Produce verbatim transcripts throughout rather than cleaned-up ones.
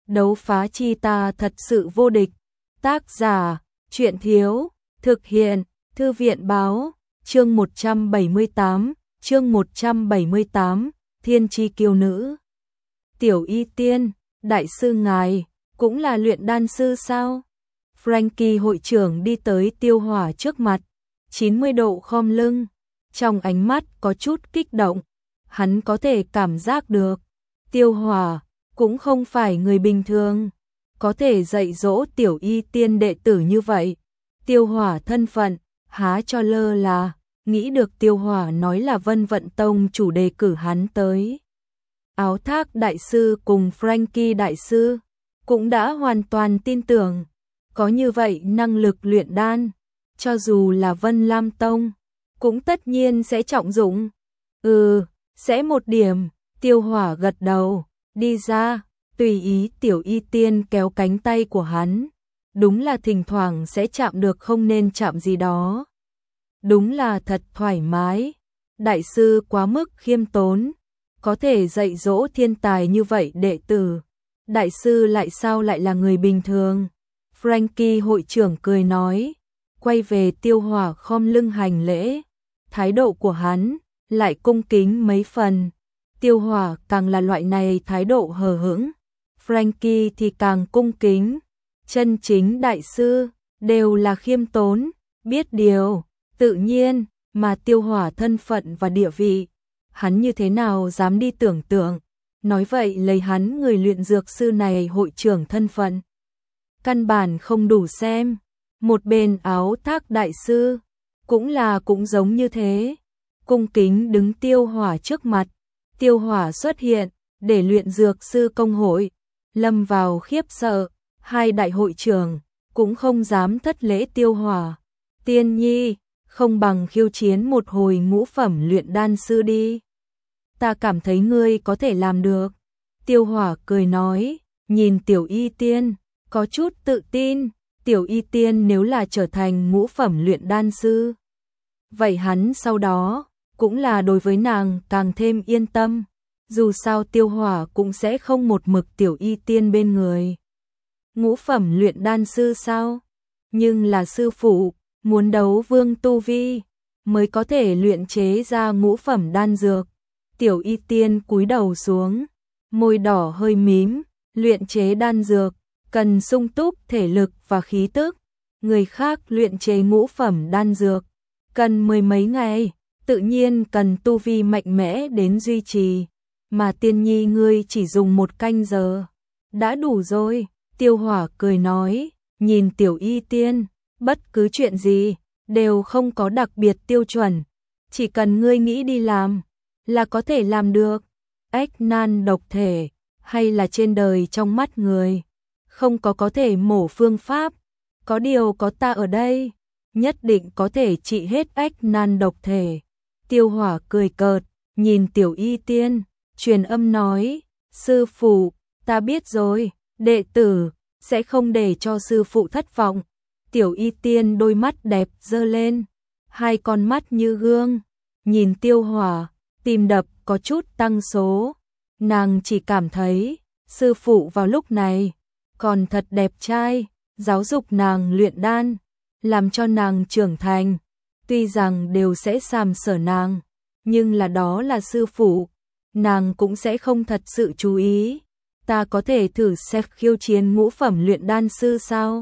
đấu phá chi ta thật sự vô địch. Tác giả, truyện thiếu, thực hiện, thư viện báo, chương một trăm bảy mươi tám, chương một trăm bảy mươi tám, thiên chi kiêu nữ. Tiểu Y Tiên, đại sư ngài, cũng là luyện đan sư sao? Frankie hội trưởng đi tới Tiêu Hỏa trước mặt, chín mươi độ khom lưng, trong ánh mắt có chút kích động, hắn có thể cảm giác được, Tiêu Hỏa cũng không phải người bình thường, có thể dạy dỗ Tiểu Y Tiên đệ tử như vậy. Tiêu Hỏa thân phận, há cho lơ là, nghĩ được Tiêu Hỏa nói là Vân Vận Tông chủ đề cử hắn tới. Áo Thác đại sư cùng Frankie đại sư cũng đã hoàn toàn tin tưởng, có như vậy năng lực luyện đan, cho dù là Vân Lam Tông, cũng tất nhiên sẽ trọng dụng. Ừ, sẽ một điểm, Tiêu Hỏa gật đầu, đi ra, tùy ý Tiểu Y Tiên kéo cánh tay của hắn. Đúng là thỉnh thoảng sẽ chạm được không nên chạm gì đó. Đúng là thật thoải mái. Đại sư quá mức khiêm tốn, có thể dạy dỗ thiên tài như vậy đệ tử. Đại sư lại sao lại là người bình thường? Frankie hội trưởng cười nói, quay về Tiêu Hỏa khom lưng hành lễ. Thái độ của hắn lại cung kính mấy phần. Tiêu Hỏa càng là loại này thái độ hờ hững, Frankie thì càng cung kính. Chân chính đại sư đều là khiêm tốn, biết điều, tự nhiên, mà Tiêu Hỏa thân phận và địa vị, hắn như thế nào dám đi tưởng tượng. Nói vậy lấy hắn người luyện dược sư này hội trưởng thân phận, căn bản không đủ xem. Một bên Áo Thác đại sư cũng là cũng giống như thế, cung kính đứng Tiêu Hỏa trước mặt. Tiêu Hỏa xuất hiện để luyện dược sư công hội lâm vào khiếp sợ, hai đại hội trưởng cũng không dám thất lễ Tiêu Hỏa. Tiên nhi, không bằng khiêu chiến một hồi ngũ phẩm luyện đan sư đi. Ta cảm thấy ngươi có thể làm được. Tiêu Hỏa cười nói, nhìn Tiểu Y Tiên, có chút tự tin. Tiểu Y Tiên nếu là trở thành ngũ phẩm luyện đan sư, vậy hắn sau đó cũng là đối với nàng càng thêm yên tâm. Dù sao Tiêu Hỏa cũng sẽ không một mực Tiểu Y Tiên bên người. Ngũ phẩm luyện đan sư sao? Nhưng là sư phụ, muốn đấu vương tu vi mới có thể luyện chế ra ngũ phẩm đan dược. Tiểu Y Tiên cúi đầu xuống, môi đỏ hơi mím, luyện chế đan dược cần sung túc thể lực và khí tức. Người khác luyện chế ngũ phẩm đan dược cần mười mấy ngày, tự nhiên cần tu vi mạnh mẽ đến duy trì, mà tiên nhi ngươi chỉ dùng một canh giờ đã đủ rồi. Tiêu Hỏa cười nói, nhìn Tiểu Y Tiên, bất cứ chuyện gì đều không có đặc biệt tiêu chuẩn, chỉ cần ngươi nghĩ đi làm là có thể làm được. Ách nan độc thể, hay là trên đời trong mắt người không có có thể mổ phương pháp, có điều có ta ở đây, nhất định có thể trị hết ách nan độc thể. Tiêu Hỏa cười cợt, nhìn Tiểu Y Tiên, truyền âm nói, sư phụ, ta biết rồi, đệ tử sẽ không để cho sư phụ thất vọng. Tiểu Y Tiên đôi mắt đẹp giơ lên, hai con mắt như gương, nhìn Tiêu Hỏa, tim đập có chút tăng số. Nàng chỉ cảm thấy, sư phụ vào lúc này còn thật đẹp trai, giáo dục nàng luyện đan, làm cho nàng trưởng thành. Tuy rằng đều sẽ sàm sỡ nàng, nhưng là đó là sư phụ, nàng cũng sẽ không thật sự chú ý. Ta có thể thử xét khiêu chiến ngũ phẩm luyện đan sư sao?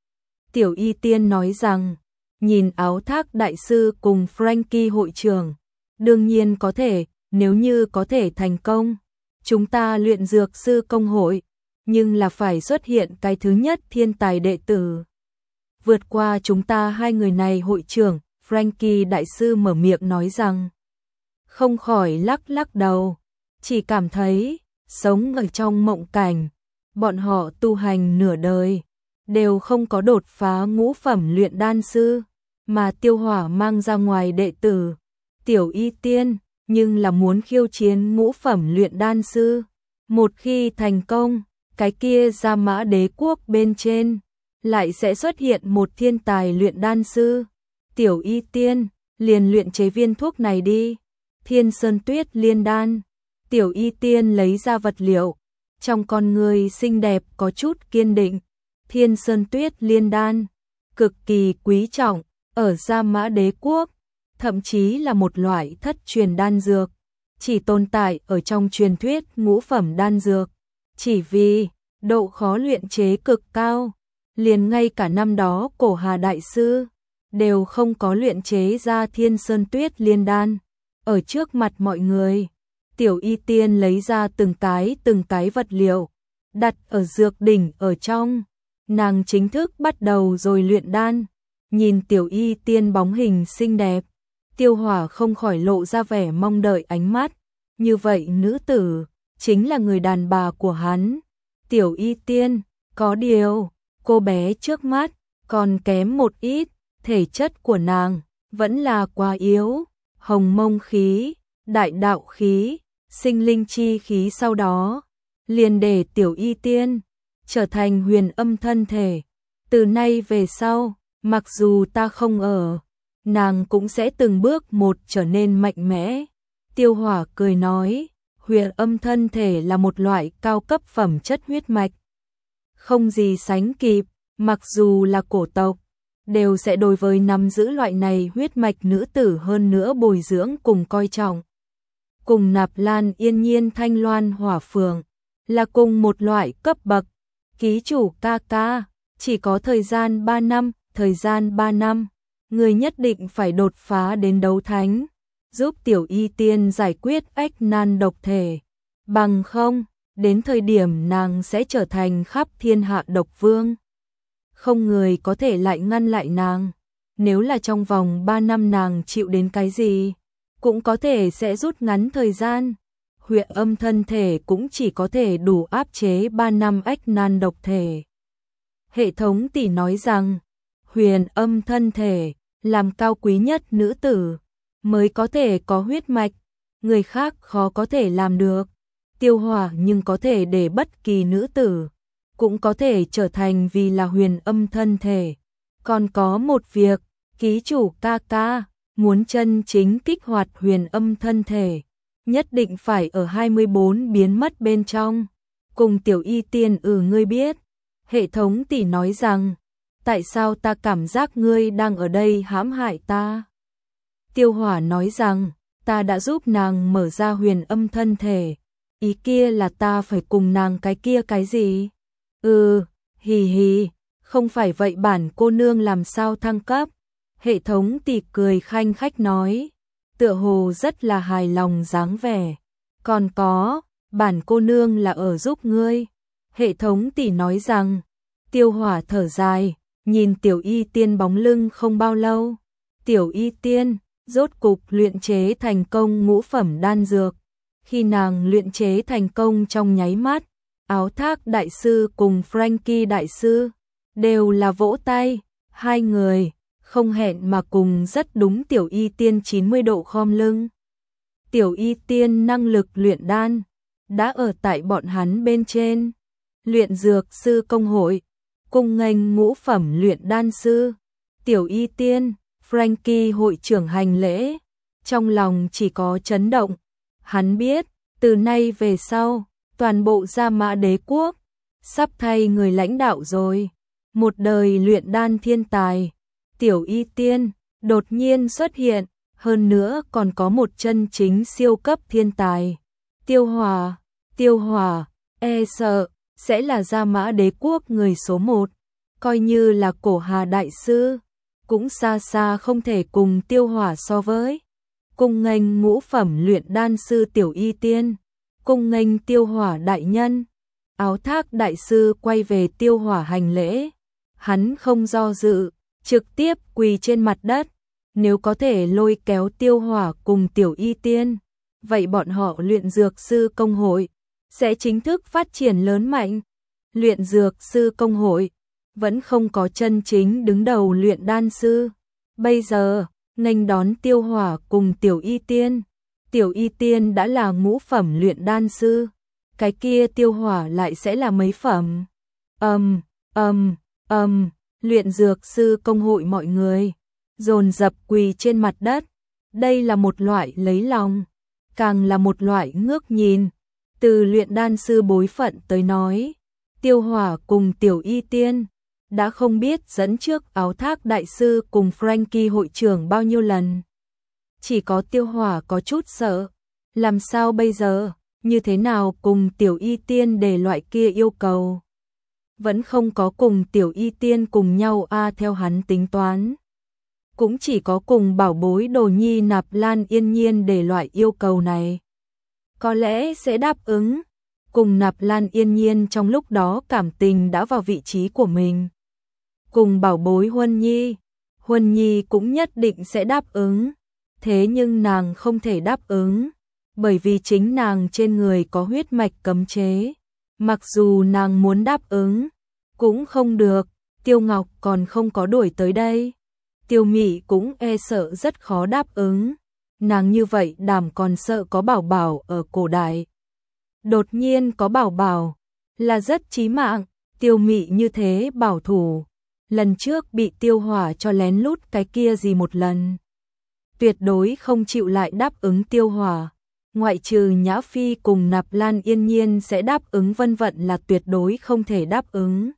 Tiểu Y Tiên nói rằng, nhìn Áo Thác đại sư cùng Frankie hội trưởng, đương nhiên có thể, nếu như có thể thành công, chúng ta luyện dược sư công hội, nhưng là phải xuất hiện cái thứ nhất thiên tài đệ tử. Vượt qua chúng ta hai người này hội trưởng, Frankie đại sư mở miệng nói rằng, không khỏi lắc lắc đầu, chỉ cảm thấy sống ở trong mộng cảnh, bọn họ tu hành nửa đời đều không có đột phá ngũ phẩm luyện đan sư, mà Tiêu Hỏa mang ra ngoài đệ tử Tiểu Y Tiên, nhưng là muốn khiêu chiến ngũ phẩm luyện đan sư. Một khi thành công, cái kia Gia Mã Đế quốc bên trên lại sẽ xuất hiện một thiên tài luyện đan sư. Tiểu Y Tiên, liền luyện chế viên thuốc này đi. Thiên Sơn Tuyết Liên đan. Tiểu Y Tiên lấy ra vật liệu, trong con người xinh đẹp có chút kiên định. Thiên Sơn Tuyết Liên Đan, cực kỳ quý trọng, ở Gia Mã Đế Quốc, thậm chí là một loại thất truyền đan dược, chỉ tồn tại ở trong truyền thuyết ngũ phẩm đan dược, chỉ vì độ khó luyện chế cực cao, liền ngay cả năm đó Cổ Hà Đại Sư đều không có luyện chế ra Thiên Sơn Tuyết Liên Đan. Ở trước mặt mọi người, Tiểu Y Tiên lấy ra từng cái từng cái vật liệu, đặt ở dược đỉnh ở trong, nàng chính thức bắt đầu rồi luyện đan. Nhìn Tiểu Y Tiên bóng hình xinh đẹp, Tiêu Hỏa không khỏi lộ ra vẻ mong đợi ánh mắt, như vậy nữ tử chính là người đàn bà của hắn. Tiểu Y Tiên, có điều, cô bé trước mắt còn kém một ít, thể chất của nàng vẫn là quá yếu, hồng mông khí, đại đạo khí, sinh linh chi khí sau đó, liền để Tiểu Y Tiên trở thành huyền âm thân thể. Từ nay về sau, mặc dù ta không ở, nàng cũng sẽ từng bước một trở nên mạnh mẽ. Tiêu Hỏa cười nói, huyền âm thân thể là một loại cao cấp phẩm chất huyết mạch, không gì sánh kịp, mặc dù là cổ tộc, đều sẽ đối với nắm giữ loại này huyết mạch nữ tử hơn nữa bồi dưỡng cùng coi trọng. Cùng Nạp Lan Yên Nhiên Thanh Loan Hỏa Phượng là cùng một loại cấp bậc. Ký chủ ca ca, chỉ có thời gian ba năm, thời gian ba năm, người nhất định phải đột phá đến đấu thánh, giúp Tiểu Y Tiên giải quyết ách nan độc thể. Bằng không, đến thời điểm nàng sẽ trở thành khắp thiên hạ độc vương. Không người có thể lại ngăn lại nàng. Nếu là trong vòng ba năm nàng chịu đến cái gì, cũng có thể sẽ rút ngắn thời gian. Huyền âm thân thể cũng chỉ có thể đủ áp chế ba năm ách nan độc thể. Hệ thống tỷ nói rằng, huyền âm thân thể, làm cao quý nhất nữ tử, mới có thể có huyết mạch, người khác khó có thể làm được. Tiêu Hỏa nhưng có thể để bất kỳ nữ tử, cũng có thể trở thành vì là huyền âm thân thể. Còn có một việc, ký chủ ca ca, muốn chân chính kích hoạt huyền âm thân thể, nhất định phải ở hai mươi bốn biến mất bên trong. Cùng Tiểu Y Tiên ừ ngươi biết. Hệ thống tỷ nói rằng, tại sao ta cảm giác ngươi đang ở đây hãm hại ta? Tiêu Hỏa nói rằng, ta đã giúp nàng mở ra huyền âm thân thể, ý kia là ta phải cùng nàng cái kia cái gì? Ừ, hì hì, không phải vậy bản cô nương làm sao thăng cấp? Hệ thống tỷ cười khanh khách nói, tựa hồ rất là hài lòng dáng vẻ. Còn có, bản cô nương là ở giúp ngươi. Hệ thống tỷ nói rằng, Tiêu Hỏa thở dài, nhìn Tiểu Y Tiên bóng lưng không bao lâu. Tiểu Y Tiên, rốt cục luyện chế thành công ngũ phẩm đan dược. Khi nàng luyện chế thành công trong nháy mắt, Áo Thác Đại Sư cùng Frankie Đại Sư đều là vỗ tay, hai người không hẹn mà cùng rất đúng Tiểu Y Tiên chín mươi độ khom lưng. Tiểu Y Tiên năng lực luyện đan đã ở tại bọn hắn bên trên. Luyện dược sư công hội cùng ngành ngũ phẩm luyện đan sư. Tiểu Y Tiên, Frankie hội trưởng hành lễ, trong lòng chỉ có chấn động. Hắn biết, từ nay về sau, toàn bộ Gia Mã Đế Quốc sắp thay người lãnh đạo rồi. Một đời luyện đan thiên tài, Tiểu Y Tiên đột nhiên xuất hiện, hơn nữa còn có một chân chính siêu cấp thiên tài. Tiêu Hỏa, Tiêu Hỏa, e sợ sẽ là Gia Mã Đế Quốc người số một, coi như là Cổ Hà Đại Sư, cũng xa xa không thể cùng Tiêu Hỏa so với. Cùng nghênh ngũ phẩm luyện đan sư Tiểu Y Tiên, cùng nghênh Tiêu Hỏa đại nhân. Áo Thác Đại Sư quay về Tiêu Hỏa hành lễ, hắn không do dự, trực tiếp quỳ trên mặt đất. Nếu có thể lôi kéo Tiêu Hỏa cùng Tiểu Y Tiên, vậy bọn họ luyện dược sư công hội sẽ chính thức phát triển lớn mạnh. Luyện dược sư công hội vẫn không có chân chính đứng đầu luyện đan sư. Bây giờ, nghênh đón Tiêu Hỏa cùng Tiểu Y Tiên. Tiểu Y Tiên đã là ngũ phẩm luyện đan sư, cái kia Tiêu Hỏa lại sẽ là mấy phẩm? Ầm, ầm, ầm, luyện dược sư công hội mọi người dồn dập quỳ trên mặt đất. Đây là một loại lấy lòng, càng là một loại ngước nhìn. Từ luyện đan sư bối phận tới nói, Tiêu Hỏa cùng Tiểu Y Tiên đã không biết dẫn trước áo thác đại sư cùng Frankie hội trưởng bao nhiêu lần. Chỉ có Tiêu Hỏa có chút sợ, làm sao bây giờ, như thế nào cùng Tiểu Y Tiên để loại kia yêu cầu. Vẫn không có cùng Tiểu Y Tiên cùng nhau a à, theo hắn tính toán. Cũng chỉ có cùng bảo bối Đồ Nhi Nạp Lan Yên Nhiên để loại yêu cầu này. Có lẽ sẽ đáp ứng, cùng Nạp Lan Yên Nhiên trong lúc đó cảm tình đã vào vị trí của mình. Cùng bảo bối Huân Nhi, Huân Nhi cũng nhất định sẽ đáp ứng, thế nhưng nàng không thể đáp ứng, bởi vì chính nàng trên người có huyết mạch cấm chế. Mặc dù nàng muốn đáp ứng, cũng không được, Tiêu Ngọc còn không có đuổi tới đây. Tiêu Mị cũng e sợ rất khó đáp ứng, nàng như vậy đảm còn sợ có bảo bảo ở cổ đại. Đột nhiên có bảo bảo, là rất chí mạng, Tiêu Mị như thế bảo thủ. Lần trước bị Tiêu Hỏa cho lén lút cái kia gì một lần. Tuyệt đối không chịu lại đáp ứng Tiêu Hỏa. Ngoại trừ Nhã Phi cùng Nạp Lan Yên Nhiên sẽ đáp ứng Vân Vận là tuyệt đối không thể đáp ứng.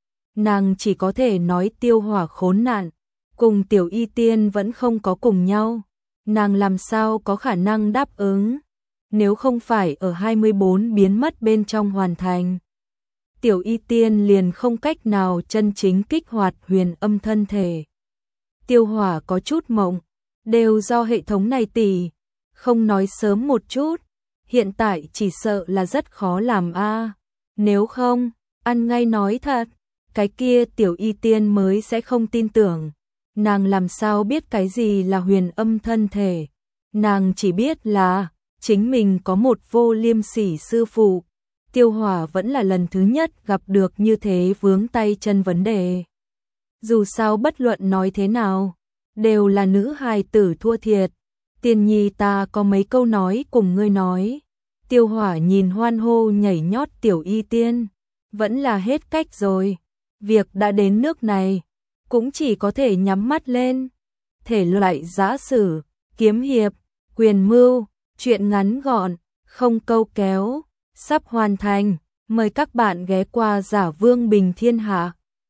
Nàng chỉ có thể nói Tiêu Hỏa khốn nạn, cùng Tiểu Y Tiên vẫn không có cùng nhau. Nàng làm sao có khả năng đáp ứng, nếu không phải ở hai mươi bốn biến mất bên trong hoàn thành. Tiểu Y Tiên liền không cách nào chân chính kích hoạt huyền âm thân thể. Tiêu Hỏa có chút mộng, đều do hệ thống này tỷ, không nói sớm một chút, hiện tại chỉ sợ là rất khó làm a. À. Nếu không, ăn ngay nói thật, cái kia Tiểu Y Tiên mới sẽ không tin tưởng. Nàng làm sao biết cái gì là huyền âm thân thể, nàng chỉ biết là chính mình có một vô liêm sỉ sư phụ. Tiêu Hỏa vẫn là lần thứ nhất gặp được như thế vướng tay chân vấn đề. Dù sao bất luận nói thế nào, đều là nữ hài tử thua thiệt. Tiên nhi ta có mấy câu nói cùng ngươi nói. Tiêu Hỏa nhìn hoan hô nhảy nhót Tiểu Y Tiên, vẫn là hết cách rồi. Việc đã đến nước này, cũng chỉ có thể nhắm mắt lên. Thể loại giã sử, kiếm hiệp, quyền mưu, truyện ngắn gọn, không câu kéo, sắp hoàn thành. Mời các bạn ghé qua Giả Vương Bình Thiên Hạ.